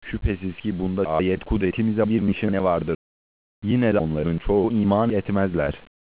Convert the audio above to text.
Şüphesiz ki bunda ayet kudretimize bir nişane vardır. Yine de onların çoğu iman etmezler.